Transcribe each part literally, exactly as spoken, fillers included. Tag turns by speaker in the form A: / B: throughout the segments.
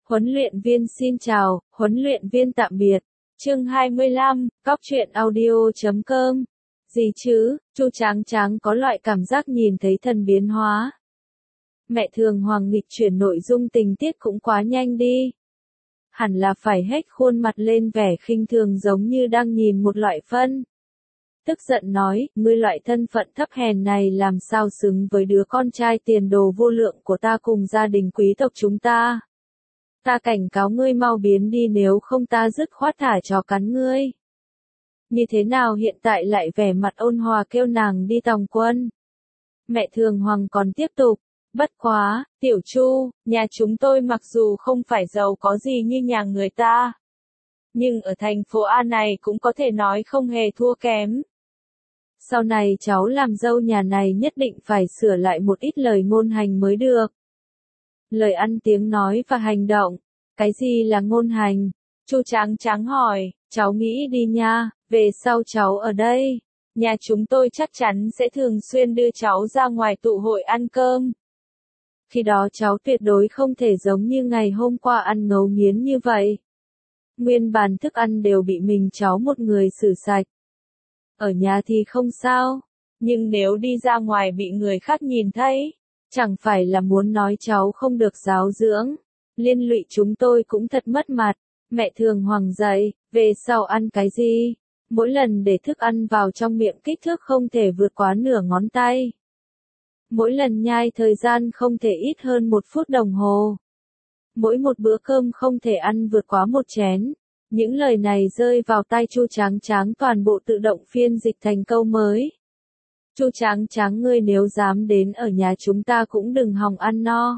A: Huấn luyện viên xin chào, huấn luyện viên tạm biệt. Chương hai mươi lăm, cóc truyện audio chấm com. Gì chứ, Chu Tráng Tráng có loại cảm giác nhìn thấy thần biến hóa. Mẹ Thường Hoàng nghịch chuyển nội dung tình tiết cũng quá nhanh đi. Hẳn là phải hết khuôn mặt lên vẻ khinh thường giống như đang nhìn một loại phân. Tức giận nói, ngươi loại thân phận thấp hèn này làm sao xứng với đứa con trai tiền đồ vô lượng của ta cùng gia đình quý tộc chúng ta. Ta cảnh cáo ngươi mau biến đi nếu không ta dứt khoát thả chó cắn ngươi. Như thế nào hiện tại lại vẻ mặt ôn hòa kêu nàng đi tòng quân. Mẹ Thường Hoàng còn tiếp tục, bất quá, tiểu Chu, nhà chúng tôi mặc dù không phải giàu có gì như nhà người ta. Nhưng ở thành phố A này cũng có thể nói không hề thua kém. Sau này cháu làm dâu nhà này nhất định phải sửa lại một ít lời ngôn hành mới được. Lời ăn tiếng nói và hành động. Cái gì là ngôn hành? Chu Tráng Tráng hỏi, cháu nghĩ đi nha, về sau cháu ở đây. Nhà chúng tôi chắc chắn sẽ thường xuyên đưa cháu ra ngoài tụ hội ăn cơm. Khi đó cháu tuyệt đối không thể giống như ngày hôm qua ăn ngấu nghiến như vậy. Nguyên bàn thức ăn đều bị mình cháu một người xử sạch. Ở nhà thì không sao, nhưng nếu đi ra ngoài bị người khác nhìn thấy, chẳng phải là muốn nói cháu không được giáo dưỡng, liên lụy chúng tôi cũng thật mất mặt. Mẹ Thường Hoàng dạy, về sau ăn cái gì? Mỗi lần để thức ăn vào trong miệng kích thước không thể vượt quá nửa ngón tay. Mỗi lần nhai thời gian không thể ít hơn một phút đồng hồ. Mỗi một bữa cơm không thể ăn vượt quá một chén. Những lời này rơi vào tai Chu Tráng Tráng toàn bộ tự động phiên dịch thành câu mới. Chu Tráng Tráng ngươi nếu dám đến ở nhà chúng ta cũng đừng hòng ăn no.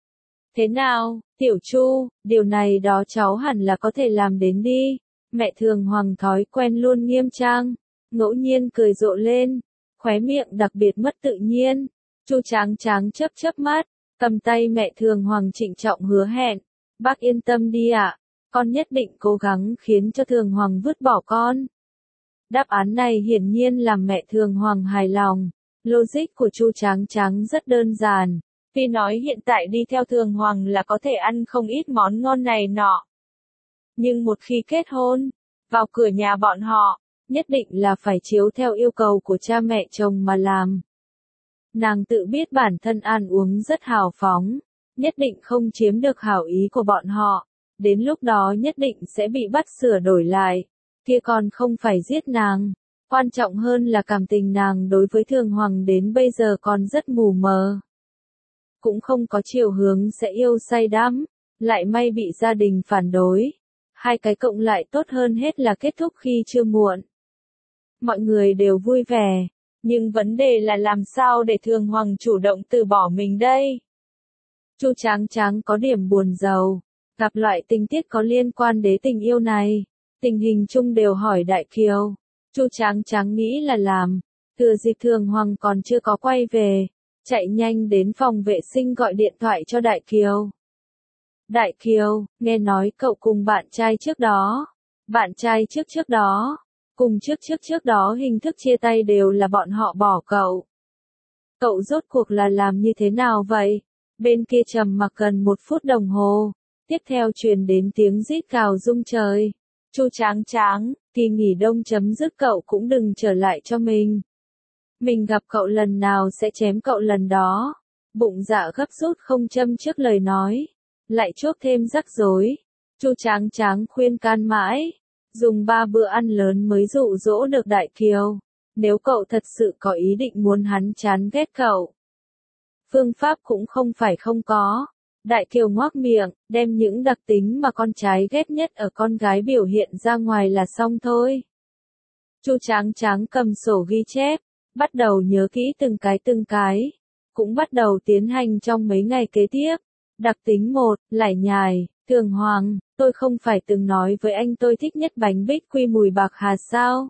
A: Thế nào, tiểu Chu, điều này đó cháu hẳn là có thể làm đến đi. Mẹ Thường Hoàng thói quen luôn nghiêm trang, ngẫu nhiên cười rộ lên, khóe miệng đặc biệt mất tự nhiên. Chu Tráng Tráng chớp chớp mắt, cầm tay mẹ Thường Hoàng trịnh trọng hứa hẹn, bác yên tâm đi ạ, con nhất định cố gắng khiến cho Thường Hoàng vứt bỏ con. Đáp án này hiển nhiên làm mẹ Thường Hoàng hài lòng. Logic của Chu Tráng Tráng rất đơn giản. Vì nói hiện tại đi theo Thường Hoàng là có thể ăn không ít món ngon này nọ. Nhưng một khi kết hôn, vào cửa nhà bọn họ, nhất định là phải chiếu theo yêu cầu của cha mẹ chồng mà làm. Nàng tự biết bản thân ăn uống rất hào phóng, nhất định không chiếm được hảo ý của bọn họ, đến lúc đó nhất định sẽ bị bắt sửa đổi lại, kia còn không phải giết nàng. Quan trọng hơn là cảm tình nàng đối với Thường Hoàng đến bây giờ còn rất mù mờ. Cũng không có chiều hướng sẽ yêu say đắm, lại may bị gia đình phản đối. Hai cái cộng lại tốt hơn hết là kết thúc khi chưa muộn. Mọi người đều vui vẻ, nhưng vấn đề là làm sao để Thường Hoàng chủ động từ bỏ mình đây? Chu Tráng Tráng có điểm buồn rầu, gặp loại tình tiết có liên quan đến tình yêu này, tình hình chung đều hỏi Đại Kiều. Chu Tráng Tráng nghĩ là làm, thừa dịp Thường Hoàng còn chưa có quay về, chạy nhanh đến phòng vệ sinh gọi điện thoại cho Đại Kiều. Đại Kiều, nghe nói cậu cùng bạn trai trước đó, bạn trai trước trước đó, cùng trước trước trước đó hình thức chia tay đều là bọn họ bỏ cậu. Cậu rốt cuộc là làm như thế nào vậy? Bên kia trầm mặc gần một phút đồng hồ, tiếp theo truyền đến tiếng rít gào rung trời. Chu Tráng Tráng, kỳ nghỉ đông chấm dứt cậu cũng đừng trở lại cho mình. Mình gặp cậu lần nào sẽ chém cậu lần đó. Bụng dạ gấp rút không châm trước lời nói, lại chuốc thêm rắc rối. Chu Tráng Tráng khuyên can mãi, dùng ba bữa ăn lớn mới dụ dỗ được Đại Kiều. Nếu cậu thật sự có ý định muốn hắn chán ghét cậu, phương pháp cũng không phải không có. Đại Kiều ngoác miệng, đem những đặc tính mà con trai ghét nhất ở con gái biểu hiện ra ngoài là xong thôi. Chu Tráng Tráng cầm sổ ghi chép, bắt đầu nhớ kỹ từng cái từng cái, cũng bắt đầu tiến hành trong mấy ngày kế tiếp. Đặc tính một, lải nhải, Thường Hoàng, tôi không phải từng nói với anh tôi thích nhất bánh bích quy mùi bạc hà sao?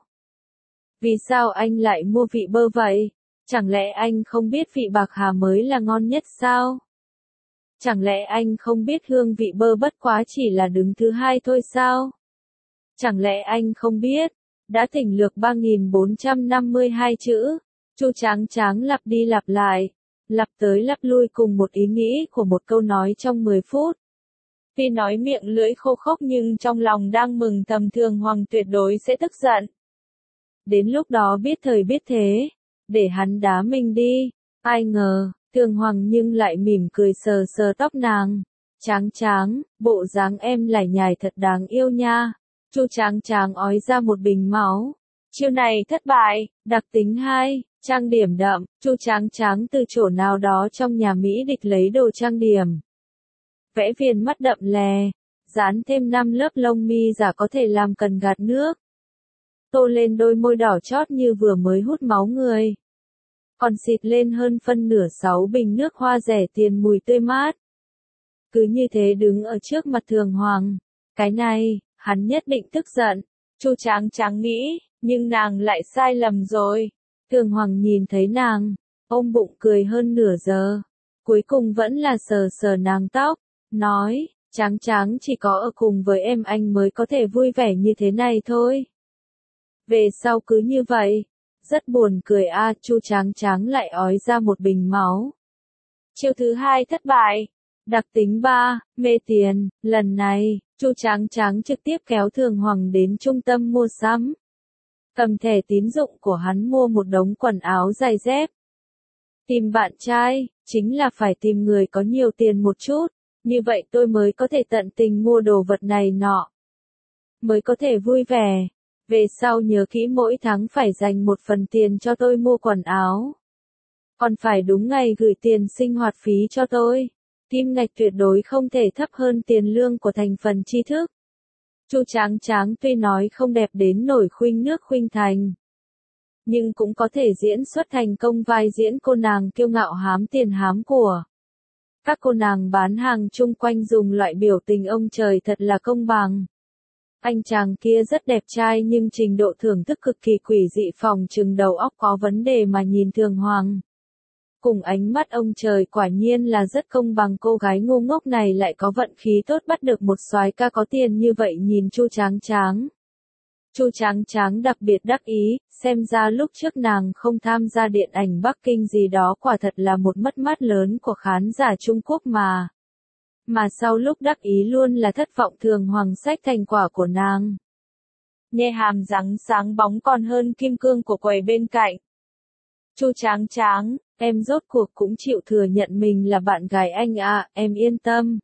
A: Vì sao anh lại mua vị bơ vậy? Chẳng lẽ anh không biết vị bạc hà mới là ngon nhất sao? Chẳng lẽ anh không biết hương vị bơ bất quá chỉ là đứng thứ hai thôi sao? Chẳng lẽ anh không biết, đã thỉnh lược ba nghìn bốn trăm năm mươi hai chữ, Chu Tráng Tráng lặp đi lặp lại, lặp tới lặp lui cùng một ý nghĩ của một câu nói trong mười phút. Tuy nói miệng lưỡi khô khốc nhưng trong lòng đang mừng thầm Thường Hoàng tuyệt đối sẽ tức giận. Đến lúc đó biết thời biết thế, để hắn đá mình đi. Ai ngờ, Thường Hoàng nhưng lại mỉm cười sờ sờ tóc nàng. Tráng Tráng, bộ dáng em lải nhải thật đáng yêu nha. Chu Tráng Tráng ói ra một bình máu. Chiêu này thất bại. Đặc tính hai, trang điểm đậm. Chu Tráng Tráng từ chỗ nào đó trong nhà Mỹ địch lấy đồ trang điểm. Vẽ viền mắt đậm lè, dán thêm năm lớp lông mi giả có thể làm cần gạt nước. Tô lên đôi môi đỏ chót như vừa mới hút máu người. Còn xịt lên hơn phân nửa sáu bình nước hoa rẻ tiền mùi tươi mát. Cứ như thế đứng ở trước mặt Thường Hoàng. Cái này, hắn nhất định tức giận. Chu Tráng Tráng nghĩ, nhưng nàng lại sai lầm rồi. Thường Hoàng nhìn thấy nàng, ôm bụng cười hơn nửa giờ. Cuối cùng vẫn là sờ sờ nàng tóc, nói, Tráng Tráng chỉ có ở cùng với em anh mới có thể vui vẻ như thế này thôi. Về sau cứ như vậy. Rất buồn cười a à, Chu Tráng Tráng lại ói ra một bình máu. Chiêu thứ hai thất bại. Đặc tính ba, mê tiền. Lần này, Chu Tráng Tráng trực tiếp kéo Thường Hoàng đến trung tâm mua sắm. Cầm thẻ tín dụng của hắn mua một đống quần áo giày dép. Tìm bạn trai, chính là phải tìm người có nhiều tiền một chút. Như vậy tôi mới có thể tận tình mua đồ vật này nọ. Mới có thể vui vẻ. Về sau nhớ kỹ mỗi tháng phải dành một phần tiền cho tôi mua quần áo. Còn phải đúng ngày gửi tiền sinh hoạt phí cho tôi. Kim ngạch tuyệt đối không thể thấp hơn tiền lương của thành phần tri thức. Chu Tráng Tráng tuy nói không đẹp đến nổi khuynh nước khuynh thành. Nhưng cũng có thể diễn xuất thành công vai diễn cô nàng kiêu ngạo hám tiền hám của. Các cô nàng bán hàng chung quanh dùng loại biểu tình ông trời thật là công bằng. Anh chàng kia rất đẹp trai nhưng trình độ thưởng thức cực kỳ quỷ dị, phòng chừng đầu óc có vấn đề mà nhìn Thường Hoàng. Cùng ánh mắt ông trời quả nhiên là rất công bằng, cô gái ngu ngốc này lại có vận khí tốt bắt được một soái ca có tiền như vậy nhìn Chu Tráng Tráng. Chu Tráng Tráng đặc biệt đắc ý, xem ra lúc trước nàng không tham gia điện ảnh Bắc Kinh gì đó quả thật là một mất mát lớn của khán giả Trung Quốc mà. Mà sau lúc đắc ý luôn là thất vọng Thường Hoàng sách thành quả của nàng. Nhe hàm răng sáng bóng còn hơn kim cương của quầy bên cạnh. Chu Tráng Tráng, em rốt cuộc cũng chịu thừa nhận mình là bạn gái anh à, em yên tâm.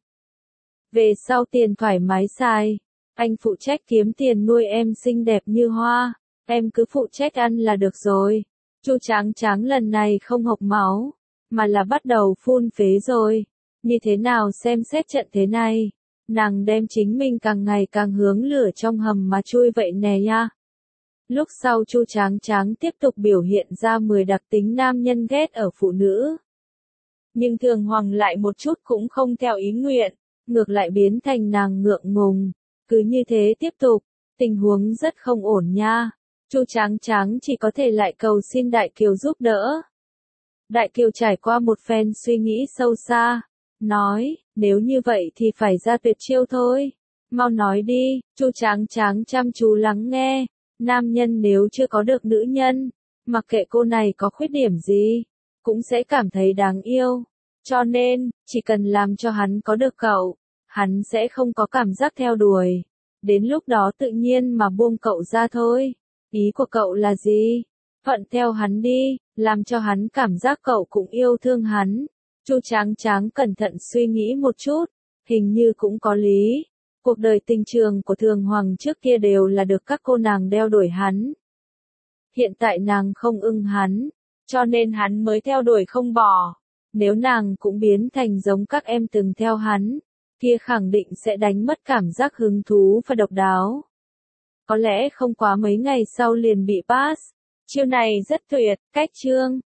A: Về sau tiền thoải mái xài, anh phụ trách kiếm tiền nuôi em xinh đẹp như hoa, em cứ phụ trách ăn là được rồi. Chu Tráng Tráng lần này không hộc máu, mà là bắt đầu phun phế rồi. Như thế nào xem xét trận thế này, nàng đem chính mình càng ngày càng hướng lửa trong hầm mà chui vậy nè nha. Lúc sau Chu Tráng Tráng tiếp tục biểu hiện ra mười đặc tính nam nhân ghét ở phụ nữ. Nhưng Thường Hoàng lại một chút cũng không theo ý nguyện, ngược lại biến thành nàng ngượng ngùng. Cứ như thế tiếp tục, tình huống rất không ổn nha. Chu Tráng Tráng chỉ có thể lại cầu xin Đại Kiều giúp đỡ. Đại Kiều trải qua một phen suy nghĩ sâu xa, nói, nếu như vậy thì phải ra tuyệt chiêu thôi. Mau nói đi. Chu Tráng Tráng chăm chú lắng nghe. Nam nhân nếu chưa có được nữ nhân, mặc kệ cô này có khuyết điểm gì, cũng sẽ cảm thấy đáng yêu. Cho nên, chỉ cần làm cho hắn có được cậu, hắn sẽ không có cảm giác theo đuổi. Đến lúc đó tự nhiên mà buông cậu ra thôi. Ý của cậu là gì? Thuận theo hắn đi, làm cho hắn cảm giác cậu cũng yêu thương hắn. Chu Tráng Tráng cẩn thận suy nghĩ một chút, hình như cũng có lý. Cuộc đời tình trường của Thường Hoàng trước kia đều là được các cô nàng đeo đuổi hắn. Hiện tại nàng không ưng hắn, cho nên hắn mới theo đuổi không bỏ. Nếu nàng cũng biến thành giống các em từng theo hắn, kia khẳng định sẽ đánh mất cảm giác hứng thú và độc đáo. Có lẽ không quá mấy ngày sau liền bị pass. Chiêu này rất tuyệt, cách chương.